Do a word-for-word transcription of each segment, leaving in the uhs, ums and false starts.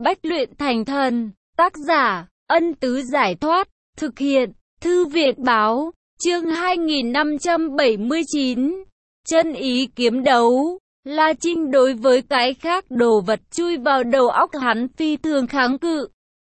bách luyện thành thần. Tác giả, Ân Tứ Giải Thoát. Thực hiện, Thư viện Báo. Chương hai nghìn năm trăm bảy mươi chín. Chân ý kiếm đấu. La Trinh đối với cái khác đồ vật chui vào đầu óc hắn phi thường kháng cự.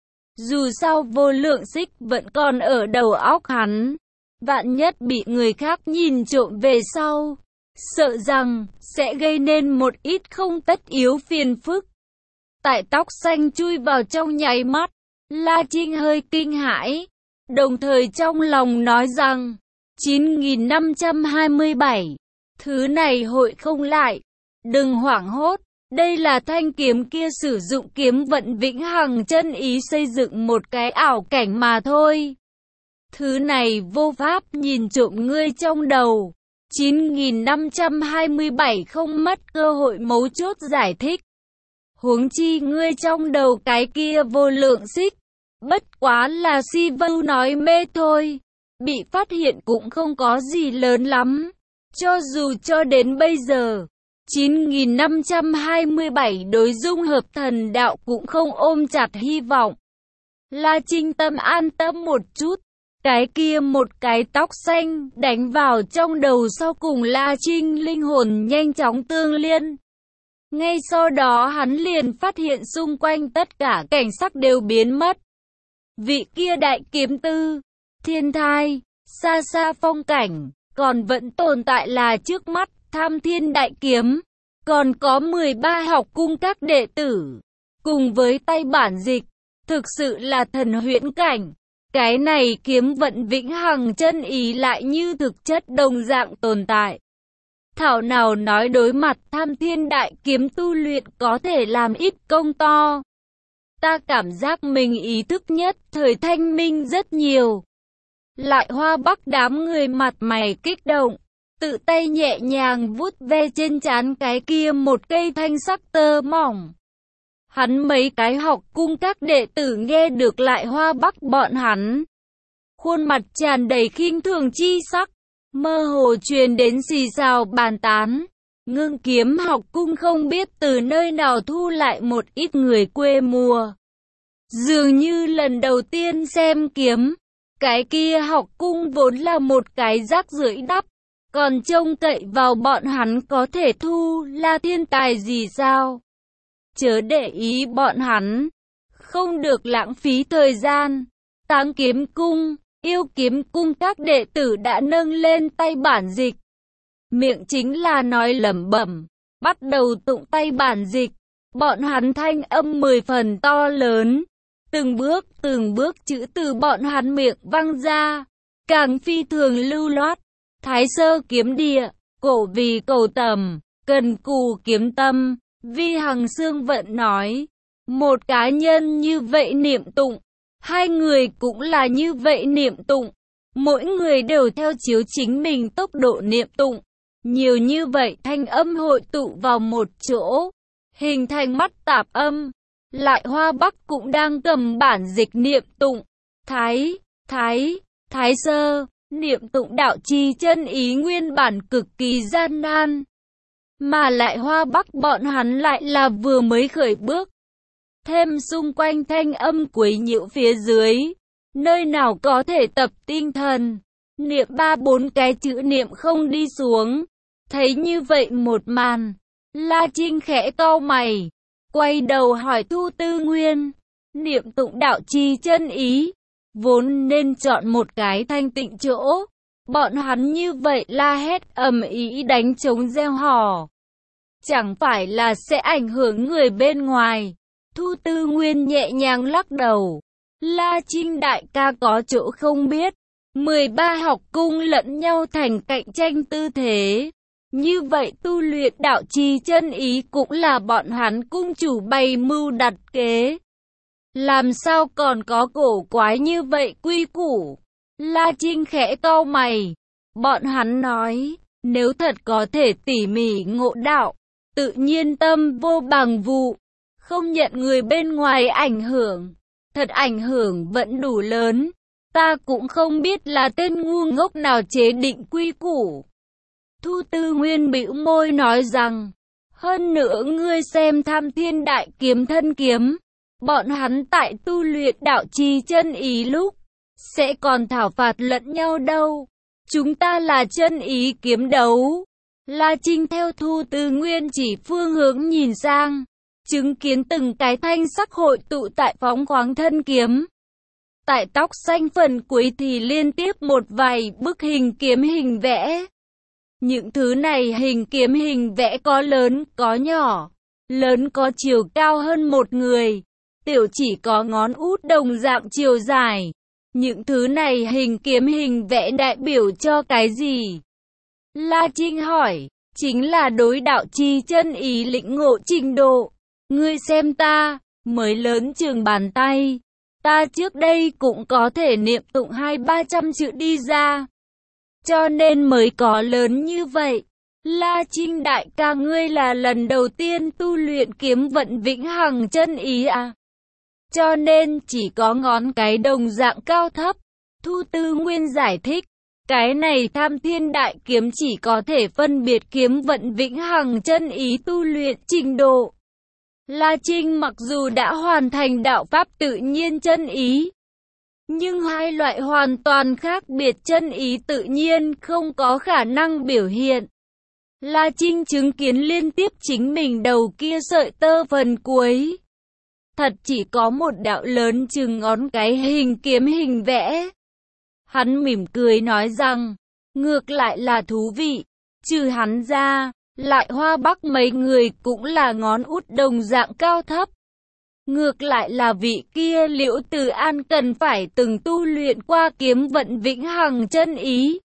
Dù sao vô lượng xích vẫn còn ở đầu óc hắn. Vạn nhất bị người khác nhìn trộm về sau, sợ rằng sẽ gây nên một ít không tất yếu phiền phức. Tại tóc xanh chui vào trong nháy mắt, La Trinh hơi kinh hãi, đồng thời trong lòng nói rằng chín nghìn năm trăm hai mươi bảy, thứ này hội không lại. Đừng hoảng hốt, đây là thanh kiếm kia sử dụng kiếm vận vĩnh hằng chân ý xây dựng một cái ảo cảnh mà thôi. Thứ này vô pháp nhìn trộm ngươi trong đầu. chín nghìn năm trăm hai mươi bảy không mất cơ hội mấu chốt giải thích. Huống chi ngươi trong đầu cái kia vô lượng xích, bất quá là si vưu nói mê thôi. Bị phát hiện cũng không có gì lớn lắm. Cho dù cho đến bây giờ, chín nghìn năm trăm hai mươi bảy đối dung hợp thần đạo cũng không ôm chặt hy vọng. La Trinh tâm an tâm một chút. Cái kia một cái tóc xanh đánh vào trong đầu, sau cùng La Trinh linh hồn nhanh chóng tương liên. Ngay sau đó hắn liền phát hiện xung quanh tất cả cảnh sắc đều biến mất. Vị kia đại kiếm tư, thiên thai, xa xa phong cảnh, còn vẫn tồn tại là trước mắt Tham Thiên đại kiếm. Còn có mười ba học cung các đệ tử, cùng với tay bản dịch, thực sự là thần huyễn cảnh. Cái này kiếm vận vĩnh hằng chân ý lại như thực chất đồng dạng tồn tại. Thảo nào nói đối mặt Tham Thiên đại kiếm tu luyện có thể làm ít công to. Ta cảm giác mình ý thức nhất thời thanh minh rất nhiều. Lại Hoa Bắc đám người mặt mày kích động, tự tay nhẹ nhàng vuốt ve trên trán cái kia một cây thanh sắc tơ mỏng. Hắn mấy cái học cung các đệ tử nghe được Lại Hoa Bắc bọn hắn, khuôn mặt tràn đầy khinh thường chi sắc, mơ hồ truyền đến xì xào bàn tán. Ngưng Kiếm học cung không biết từ nơi nào thu lại một ít người quê mùa, dường như lần đầu tiên xem kiếm. Cái kia học cung vốn là một cái rác rưởi đắp, còn trông cậy vào bọn hắn có thể thu là thiên tài gì sao? Chớ để ý bọn hắn, không được lãng phí thời gian. Táng Kiếm cung, Yêu Kiếm cung các đệ tử đã nâng lên tay bản dịch, miệng chính là nói lẩm bẩm, bắt đầu tụng tay bản dịch. Bọn hắn thanh âm mười phần to lớn, từng bước từng bước chữ từ bọn hắn miệng văng ra, càng phi thường lưu loát. Thái sơ kiếm địa, cổ vì cầu tầm, cần cù kiếm tâm. Vi Hằng Xương Vận nói, một cá nhân như vậy niệm tụng, hai người cũng là như vậy niệm tụng, mỗi người đều theo chiếu chính mình tốc độ niệm tụng. Nhiều như vậy thanh âm hội tụ vào một chỗ, hình thành mắt tạp âm. Lại Hoa Bắc cũng đang cầm bản dịch niệm tụng. Thái, thái, thái sơ, niệm tụng đạo trì chân ý nguyên bản cực kỳ gian nan. Mà Lại Hoa Bắc bọn hắn lại là vừa mới khởi bước. Thêm xung quanh thanh âm quấy nhiễu phía dưới, nơi nào có thể tập tinh thần, niệm ba bốn cái chữ niệm không đi xuống. Thấy như vậy một màn, La Trinh khẽ cau mày, quay đầu hỏi Thu Tư Nguyên, niệm tụng đạo trì chân ý, vốn nên chọn một cái thanh tịnh chỗ. Bọn hắn như vậy la hét ầm ĩ đánh trống reo hò, chẳng phải là sẽ ảnh hưởng người bên ngoài. Thu Tư Nguyên nhẹ nhàng lắc đầu, La Trinh đại ca có chỗ không biết, mười ba học cung lẫn nhau thành cạnh tranh tư thế. Như vậy tu luyện đạo trì chân ý cũng là bọn hắn cung chủ bày mưu đặt kế. Làm sao còn có cổ quái như vậy quy củ? La Trinh khẽ cau mày. Bọn hắn nói, nếu thật có thể tỉ mỉ ngộ đạo, tự nhiên tâm vô bằng vụ, không nhận người bên ngoài ảnh hưởng, thật ảnh hưởng vẫn đủ lớn. Ta cũng không biết là tên ngu ngốc nào chế định quy củ. Thu Tư Nguyên bĩu môi nói rằng, hơn nữa ngươi xem Tham Thiên đại kiếm thân kiếm, Bọn hắn tại tu luyện đạo trì chân ý lúc, sẽ còn thảo phạt lẫn nhau đâu. Chúng ta là chân ý kiếm đấu. La Trinh theo Thu Tư Nguyên chỉ phương hướng nhìn sang, chứng kiến từng cái thanh sắc hội tụ tại phóng khoáng thân kiếm. Tại tóc xanh phần cuối thì liên tiếp một vài bức hình kiếm hình vẽ. Những thứ này hình kiếm hình vẽ có lớn, có nhỏ. Lớn có chiều cao hơn một người, tiểu chỉ có ngón út đồng dạng chiều dài. Những thứ này hình kiếm hình vẽ đại biểu cho cái gì? La Trinh hỏi, chính là đối đạo chi chân ý lĩnh ngộ trình độ. Ngươi xem ta, mới lớn chừng bàn tay. Ta trước đây cũng có thể niệm tụng hai ba trăm chữ đi ra. Cho nên mới có lớn như vậy. La Trinh đại ca, ngươi là lần đầu tiên tu luyện kiếm vận vĩnh hằng chân ý à? Cho nên chỉ có ngón cái đồng dạng cao thấp. Thu Tư Nguyên giải thích, cái này Tham Thiên Đại Kiếm chỉ có thể phân biệt kiếm vận vĩnh hằng chân ý tu luyện trình độ. La Trinh mặc dù đã hoàn thành đạo pháp tự nhiên chân ý, nhưng hai loại hoàn toàn khác biệt chân ý tự nhiên không có khả năng biểu hiện. La Trinh chứng kiến liên tiếp chính mình đầu kia sợi tơ phần cuối. Thật chỉ có một đạo lớn chừng ngón cái hình kiếm hình vẽ. Hắn mỉm cười nói rằng, ngược lại là thú vị, trừ hắn ra, lại Hoa Bắc mấy người cũng là ngón út đồng dạng cao thấp. Ngược lại là vị kia Liễu Từ An cần phải từng tu luyện qua kiếm vận vĩnh hằng chân ý.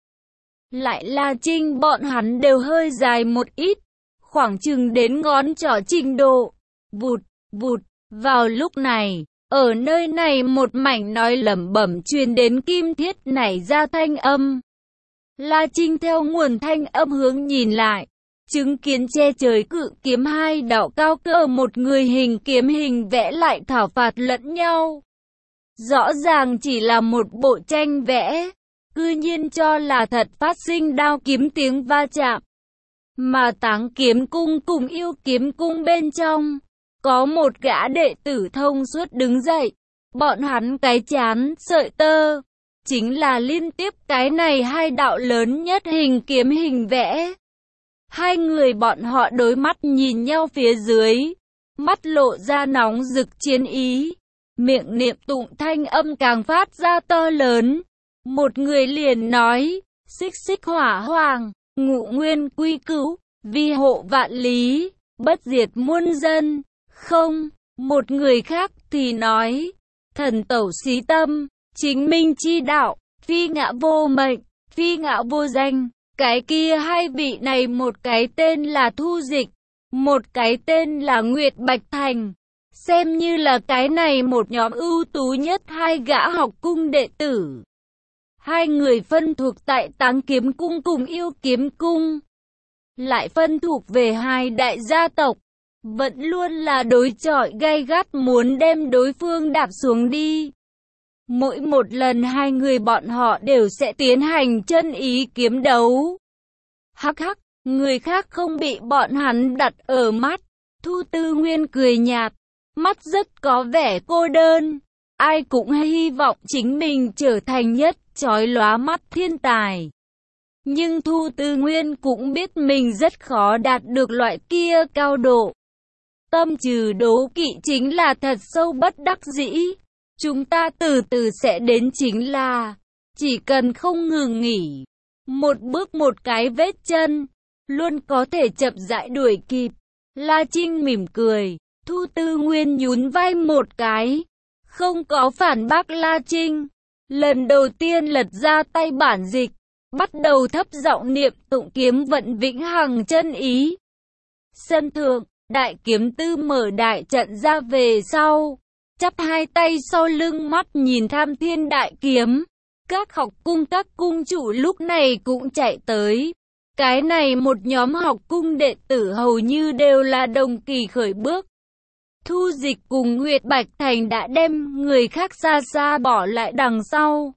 Lại La Trinh bọn hắn đều hơi dài một ít, khoảng chừng đến ngón trỏ trình độ. Vụt, vụt, vào lúc này, ở nơi này một mảnh nói lẩm bẩm truyền đến kim thiết nảy ra thanh âm. La Trinh theo nguồn thanh âm hướng nhìn lại, chứng kiến che trời cự kiếm hai đạo cao cỡ một người hình kiếm hình vẽ lại thảo phạt lẫn nhau. Rõ ràng chỉ là một bộ tranh vẽ, cư nhiên cho là thật phát sinh đao kiếm tiếng va chạm. Mà Táng Kiếm Cung cùng Yêu Kiếm Cung bên trong, có một gã đệ tử thông suốt đứng dậy, bọn hắn cái chán, sợi tơ, chính là liên tiếp cái này hai đạo lớn nhất hình kiếm hình vẽ. Hai người bọn họ đối mắt nhìn nhau phía dưới, mắt lộ ra nóng rực chiến ý, miệng niệm tụng thanh âm càng phát ra to lớn. Một người liền nói, xích xích hỏa hoàng, ngụ nguyên quy cữu, vi hộ vạn lý, bất diệt muôn dân. Không, một người khác thì nói, thần tẩu xí tâm, chính minh chi đạo, phi ngã vô mệnh, phi ngã vô danh. Cái kia hai vị này một cái tên là Thu Dịch, một cái tên là Nguyệt Bạch Thành. Xem như là cái này một nhóm ưu tú nhất hai gã học cung đệ tử. Hai người phân thuộc tại Táng Kiếm Cung cùng Yêu Kiếm Cung, lại phân thuộc về hai đại gia tộc, vẫn luôn là đối chọi gay gắt muốn đem đối phương đạp xuống đi. Mỗi một lần hai người bọn họ đều sẽ tiến hành chân ý kiếm đấu. Hắc hắc, người khác không bị bọn hắn đặt ở mắt. Thu Tư Nguyên cười nhạt, mắt rất có vẻ cô đơn. Ai cũng hy vọng chính mình trở thành nhất chói lóa mắt thiên tài. Nhưng Thu Tư Nguyên cũng biết mình rất khó đạt được loại kia cao độ. Tâm trừ đố kỵ chính là thật sâu bất đắc dĩ. Chúng ta từ từ sẽ đến chính là, chỉ cần không ngừng nghỉ, một bước một cái vết chân, luôn có thể chậm rãi đuổi kịp. La Trinh mỉm cười, Thu Tư Nguyên nhún vai một cái, không có phản bác La Trinh. Lần đầu tiên lật ra tay bản dịch, bắt đầu thấp giọng niệm tụng kiếm vận vĩnh hằng chân ý. Sân thượng, Đại Kiếm Tư mở đại trận ra về sau, chắp hai tay sau lưng mắt nhìn Tham Thiên Đại Kiếm. Các học cung các cung chủ lúc này cũng chạy tới. Cái này một nhóm học cung đệ tử hầu như đều là đồng kỳ khởi bước. Thu Dịch cùng Nguyệt Bạch Thành đã đem người khác xa xa bỏ lại đằng sau.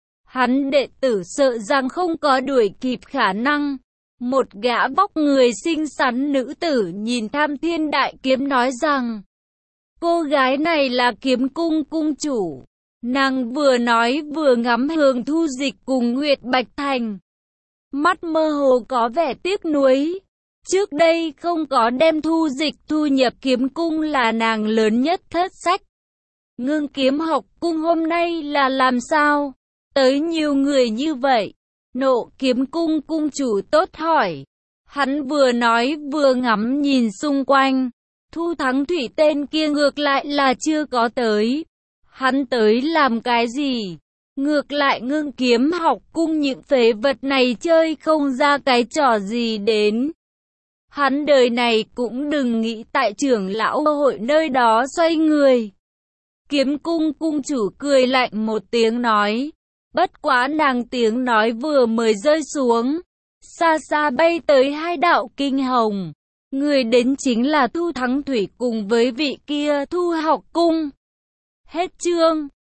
Hắn đệ tử sợ rằng không có đuổi kịp khả năng. Một gã vóc người xinh xắn nữ tử nhìn Tham Thiên Đại Kiếm nói rằng, Cô gái này là Kiếm Cung cung chủ. Nàng vừa nói vừa ngắm hướng Thu Dịch cùng Nguyệt Bạch Thành. Mắt mơ hồ có vẻ tiếc nuối. Trước đây không có đem Thu Dịch thu nhập Kiếm Cung là nàng lớn nhất thất sách. Ngưng Kiếm học cung hôm nay là làm sao? Tới nhiều người như vậy. Nộ Kiếm Cung cung chủ tốt hỏi. Hắn vừa nói vừa ngắm nhìn xung quanh. Thu Thắng Thủy tên kia ngược lại là chưa có tới. Hắn tới làm cái gì? Ngược lại Ngưng Kiếm học cung những phế vật này chơi không ra cái trò gì đến. Hắn đời này cũng đừng nghĩ tại trưởng lão hội nơi đó xoay người. Kiếm Cung cung chủ cười lạnh một tiếng nói. Bất quá nàng tiếng nói vừa mới rơi xuống. Xa xa bay tới hai đạo kinh hồng. Người đến chính là Thu Thắng Thủy cùng với vị kia Thu học cung. Hết chương.